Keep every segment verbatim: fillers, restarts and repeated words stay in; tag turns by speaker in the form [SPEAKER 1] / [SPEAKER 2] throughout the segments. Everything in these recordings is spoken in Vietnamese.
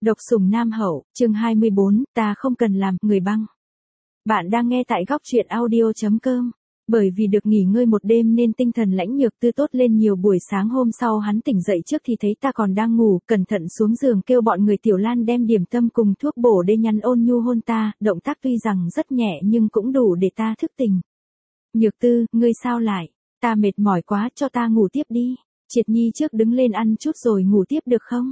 [SPEAKER 1] Độc sủng nam hậu, chương hai mươi bốn, ta không cần làm người băng. Bạn đang nghe tại góc truyện audio.com. Bởi vì được nghỉ ngơi một đêm nên tinh thần Lãnh Nhược Tư tốt lên nhiều. Buổi sáng hôm sau hắn tỉnh dậy trước thì thấy ta còn đang ngủ, cẩn thận xuống giường kêu bọn người Tiểu Lan đem điểm tâm cùng thuốc bổ để nhắn ôn nhu hôn ta, động tác tuy rằng rất nhẹ nhưng cũng đủ để ta thức tỉnh. Nhược Tư, ngươi sao lại? Ta mệt mỏi quá, cho ta ngủ tiếp đi. Triệt Nhi trước đứng lên ăn chút rồi ngủ tiếp được không?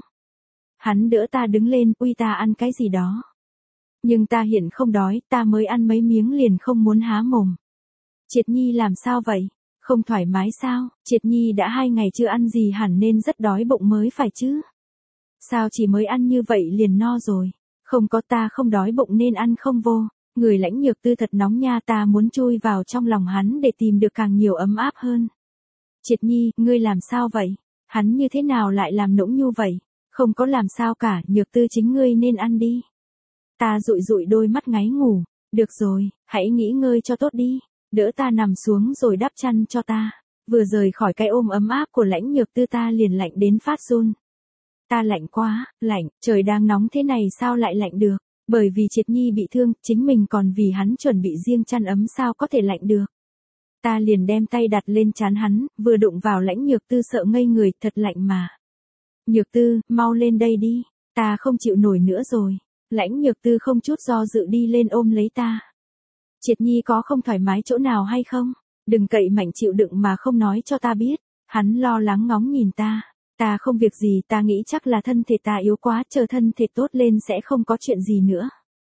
[SPEAKER 1] Hắn đỡ ta đứng lên, uy ta ăn cái gì đó. Nhưng ta hiện không đói, ta mới ăn mấy miếng liền không muốn há mồm. Triệt Nhi làm sao vậy? Không thoải mái sao? Triệt Nhi đã hai ngày chưa ăn gì hẳn nên rất đói bụng mới phải chứ. Sao chỉ mới ăn như vậy liền no rồi? Không có, ta không đói bụng nên ăn không vô. Người Lãnh Nhược Tư thật nóng nha, ta muốn chui vào trong lòng hắn để tìm được càng nhiều ấm áp hơn. Triệt Nhi, ngươi làm sao vậy? Hắn như thế nào lại làm nũng nhu vậy? Không có làm sao cả, Nhược Tư chính ngươi nên ăn đi. Ta dụi dụi đôi mắt ngáy ngủ. Được rồi, hãy nghỉ ngơi cho tốt đi. Đỡ ta nằm xuống rồi đắp chăn cho ta. Vừa rời khỏi cái ôm ấm áp của Lãnh Nhược Tư ta liền lạnh đến phát run. Ta lạnh quá, lạnh, trời đang nóng thế này sao lại lạnh được. Bởi vì Triệt Nhi bị thương, chính mình còn vì hắn chuẩn bị riêng chăn ấm sao có thể lạnh được. Ta liền đem tay đặt lên trán hắn, vừa đụng vào Lãnh Nhược Tư sợ ngây người, thật lạnh mà. Nhược Tư, mau lên đây đi, ta không chịu nổi nữa rồi. Lãnh Nhược Tư không chút do dự đi lên ôm lấy ta. Triệt Nhi có không thoải mái chỗ nào hay không? Đừng cậy mạnh chịu đựng mà không nói cho ta biết. Hắn lo lắng ngóng nhìn ta. Ta không việc gì, ta nghĩ chắc là thân thể ta yếu quá, chờ thân thể tốt lên sẽ không có chuyện gì nữa.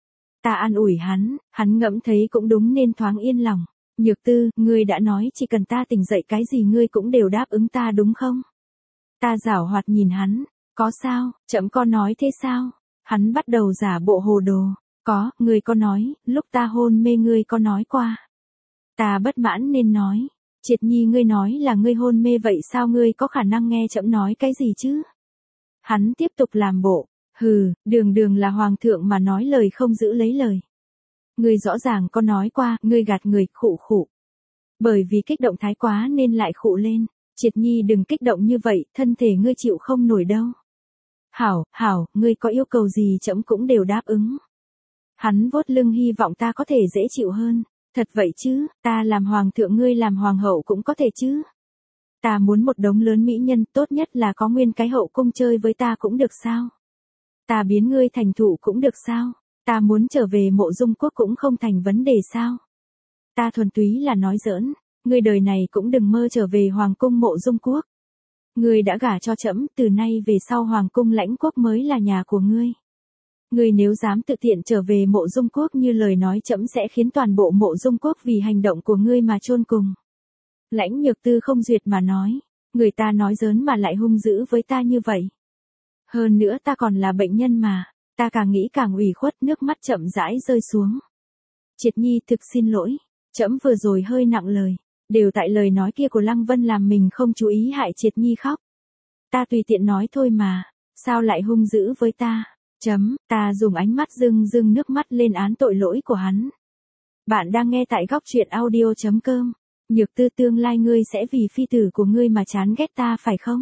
[SPEAKER 1] Ta an ủi hắn, hắn ngẫm thấy cũng đúng nên thoáng yên lòng. Nhược Tư, ngươi đã nói chỉ cần ta tỉnh dậy cái gì ngươi cũng đều đáp ứng ta đúng không? Ta giảo hoạt nhìn hắn, có sao, chậm con nói thế sao? Hắn bắt đầu giả bộ hồ đồ, có, ngươi có nói, lúc ta hôn mê ngươi có nói qua. Ta bất mãn nên nói, Triệt Nhi ngươi nói là ngươi hôn mê vậy sao ngươi có khả năng nghe chậm nói cái gì chứ? Hắn tiếp tục làm bộ, hừ, đường đường là hoàng thượng mà nói lời không giữ lấy lời. Ngươi rõ ràng có nói qua, ngươi gạt người, khụ khụ. Bởi vì kích động thái quá nên lại khụ lên. Triệt Nhi đừng kích động như vậy, thân thể ngươi chịu không nổi đâu. Hảo, hảo, ngươi có yêu cầu gì trẫm cũng đều đáp ứng. Hắn vuốt lưng hy vọng ta có thể dễ chịu hơn. Thật vậy chứ, ta làm hoàng thượng ngươi làm hoàng hậu cũng có thể chứ. Ta muốn một đống lớn mỹ nhân, tốt nhất là có nguyên cái hậu cung chơi với ta cũng được sao. Ta biến ngươi thành thụ cũng được sao. Ta muốn trở về Mộ Dung Quốc cũng không thành vấn đề sao. Ta thuần túy là nói giỡn. Ngươi đời này cũng đừng mơ trở về Hoàng cung Mộ Dung Quốc. Ngươi đã gả cho trẫm, từ nay về sau Hoàng cung Lãnh Quốc mới là nhà của ngươi. Ngươi nếu dám tự tiện trở về Mộ Dung Quốc như lời nói trẫm sẽ khiến toàn bộ Mộ Dung Quốc vì hành động của ngươi mà chôn cùng. Lãnh Nhược Tư không duyệt mà nói, người ta nói giỡn mà lại hung dữ với ta như vậy. Hơn nữa ta còn là bệnh nhân mà, ta càng nghĩ càng ủy khuất, nước mắt chậm rãi rơi xuống. Triệt Nhi thực xin lỗi, trẫm vừa rồi hơi nặng lời. Đều tại lời nói kia của Lăng Vân làm mình không chú ý hại Triệt Nhi khóc. Ta tùy tiện nói thôi mà, sao lại hung dữ với ta? Chấm, ta dùng ánh mắt rưng rưng nước mắt lên án tội lỗi của hắn. Bạn đang nghe tại góc truyện audio.com. Nhược Tư, tương lai ngươi sẽ vì phi tử của ngươi mà chán ghét ta phải không?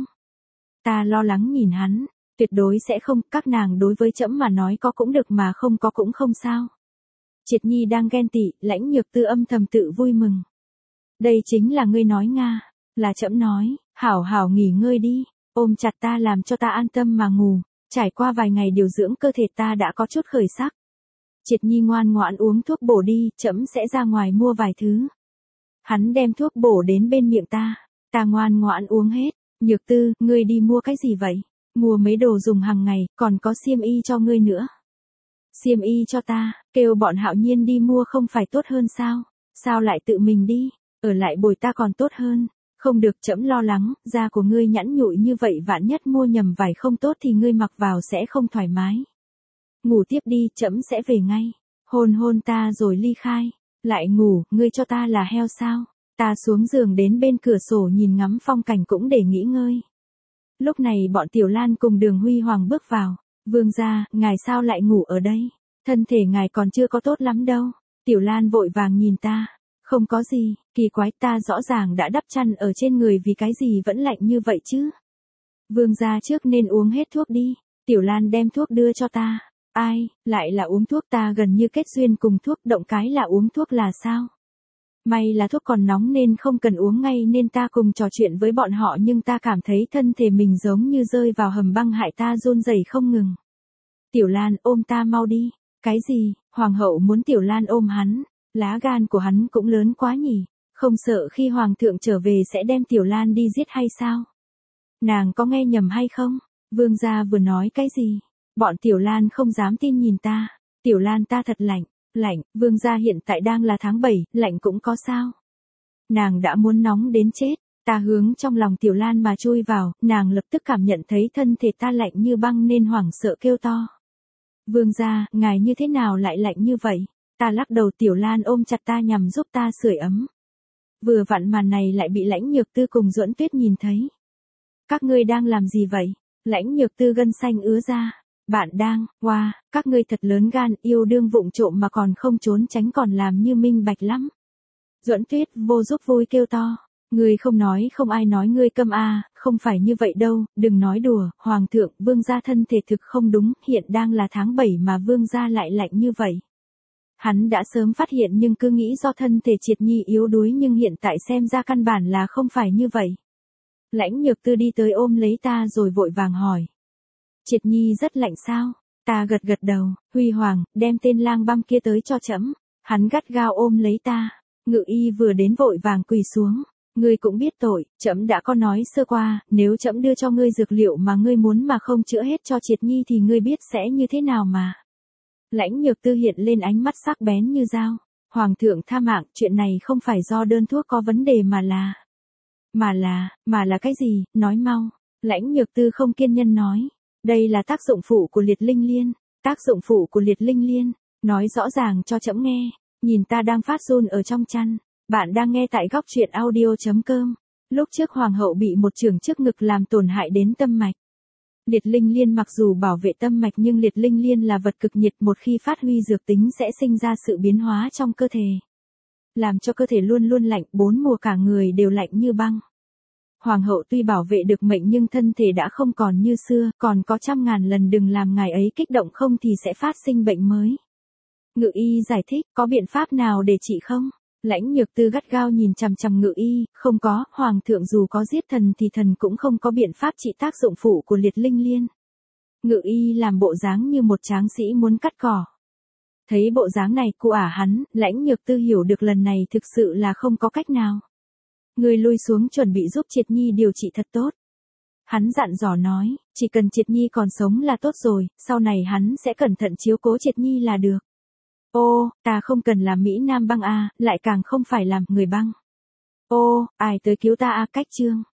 [SPEAKER 1] Ta lo lắng nhìn hắn, tuyệt đối sẽ không, các nàng đối với trẫm mà nói có cũng được mà không có cũng không sao. Triệt Nhi đang ghen tị, Lãnh Nhược Tư âm thầm tự vui mừng. Đây chính là ngươi nói Nga, là trẫm nói, hảo hảo nghỉ ngơi đi, ôm chặt ta làm cho ta an tâm mà ngủ, trải qua vài ngày điều dưỡng cơ thể ta đã có chút khởi sắc. Triệt Nhi ngoan ngoãn uống thuốc bổ đi, trẫm sẽ ra ngoài mua vài thứ. Hắn đem thuốc bổ đến bên miệng ta, ta ngoan ngoãn uống hết. Nhược Tư, ngươi đi mua cái gì vậy? Mua mấy đồ dùng hàng ngày, còn có xiêm y cho ngươi nữa. Xiêm y cho ta, kêu bọn Hạo Nhiên đi mua không phải tốt hơn sao? Sao lại tự mình đi? Ở lại bồi ta còn tốt hơn. Không được, trẫm lo lắng, da của ngươi nhẵn nhụi như vậy vạn nhất mua nhầm vải không tốt thì ngươi mặc vào sẽ không thoải mái. Ngủ tiếp đi, trẫm sẽ về ngay. Hôn hôn ta rồi ly khai. Lại ngủ, ngươi cho ta là heo sao? Ta xuống giường đến bên cửa sổ nhìn ngắm phong cảnh cũng để nghỉ ngơi. Lúc này bọn Tiểu Lan cùng Đường Huy Hoàng bước vào. Vương gia, ngài sao lại ngủ ở đây? Thân thể ngài còn chưa có tốt lắm đâu. Tiểu Lan vội vàng nhìn ta. Không có gì, kỳ quái, ta rõ ràng đã đắp chăn ở trên người vì cái gì vẫn lạnh như vậy chứ. Vương gia trước nên uống hết thuốc đi. Tiểu Lan đem thuốc đưa cho ta. Ai, lại là uống thuốc, ta gần như kết duyên cùng thuốc, động cái là uống thuốc là sao? May là thuốc còn nóng nên không cần uống ngay nên ta cùng trò chuyện với bọn họ nhưng ta cảm thấy thân thể mình giống như rơi vào hầm băng hại ta run rẩy không ngừng. Tiểu Lan ôm ta mau đi. Cái gì, Hoàng hậu muốn Tiểu Lan ôm hắn, lá gan của hắn cũng lớn quá nhỉ, không sợ khi Hoàng thượng trở về sẽ đem Tiểu Lan đi giết hay sao? Nàng có nghe nhầm hay không? Vương gia vừa nói cái gì? Bọn Tiểu Lan không dám tin nhìn ta. Tiểu Lan ta thật lạnh, lạnh, vương gia hiện tại đang là tháng bảy, lạnh cũng có sao? Nàng đã muốn nóng đến chết, ta hướng trong lòng Tiểu Lan mà chui vào, nàng lập tức cảm nhận thấy thân thể ta lạnh như băng nên hoảng sợ kêu to. Vương gia, ngài như thế nào lại lạnh như vậy? Ta lắc đầu, Tiểu Lan ôm chặt ta nhằm giúp ta sưởi ấm. Vừa vặn màn này lại bị Lãnh Nhược Tư cùng Duẫn Tuyết nhìn thấy. Các ngươi đang làm gì vậy? Lãnh Nhược Tư gân xanh ứa ra. Bạn đang, wow, các ngươi thật lớn gan, yêu đương vụng trộm mà còn không trốn tránh còn làm như minh bạch lắm. Duẫn Tuyết vô giúp vui kêu to. Ngươi không nói không ai nói ngươi câm a, không phải như vậy đâu, đừng nói đùa, Hoàng thượng, vương gia thân thể thực không đúng, hiện đang là tháng bảy mà vương gia lại lạnh như vậy. Hắn đã sớm phát hiện nhưng cứ nghĩ do thân thể Triệt Nhi yếu đuối nhưng hiện tại xem ra căn bản là không phải như vậy. Lãnh Nhược Tư đi tới ôm lấy ta rồi vội vàng hỏi. Triệt Nhi rất lạnh sao? Ta gật gật đầu, Huy Hoàng, đem tên lang băm kia tới cho trẫm. Hắn gắt gao ôm lấy ta, Ngự Y vừa đến vội vàng quỳ xuống. Ngươi cũng biết tội, trẫm đã có nói sơ qua, nếu trẫm đưa cho ngươi dược liệu mà ngươi muốn mà không chữa hết cho Triệt Nhi thì ngươi biết sẽ như thế nào mà. Lãnh Nhược Tư hiện lên ánh mắt sắc bén như dao. Hoàng thượng tha mạng, chuyện này không phải do đơn thuốc có vấn đề mà là... Mà là, mà là cái gì, nói mau. Lãnh Nhược Tư không kiên nhẫn nói. Đây là tác dụng phụ của liệt linh liên. Tác dụng phụ của liệt linh liên. Nói rõ ràng cho trẫm nghe. Nhìn ta đang phát run ở trong chăn. Bạn đang nghe tại góc truyện audio.com. Lúc trước Hoàng hậu bị một chưởng trước ngực làm tổn hại đến tâm mạch. Liệt linh liên mặc dù bảo vệ tâm mạch nhưng liệt linh liên là vật cực nhiệt, một khi phát huy dược tính sẽ sinh ra sự biến hóa trong cơ thể. Làm cho cơ thể luôn luôn lạnh, bốn mùa cả người đều lạnh như băng. Hoàng hậu tuy bảo vệ được mệnh nhưng thân thể đã không còn như xưa, còn có trăm ngàn lần đừng làm ngài ấy kích động không thì sẽ phát sinh bệnh mới. Ngự Y giải thích, có biện pháp nào để trị không? Lãnh Nhược Tư gắt gao nhìn chằm chằm Ngự Y, không có, Hoàng thượng dù có giết thần thì thần cũng không có biện pháp trị tác dụng phụ của liệt linh liên. Ngự Y làm bộ dáng như một tráng sĩ muốn cắt cỏ. Thấy bộ dáng này của ả hắn, Lãnh Nhược Tư hiểu được lần này thực sự là không có cách nào. Người lui xuống chuẩn bị giúp Triệt Nhi điều trị thật tốt. Hắn dặn dò nói, chỉ cần Triệt Nhi còn sống là tốt rồi, sau này hắn sẽ cẩn thận chiếu cố Triệt Nhi là được. Ô, ta không cần làm Mỹ Nam băng a, lại càng không phải làm người băng. Ô, ai tới cứu ta a, cách chương.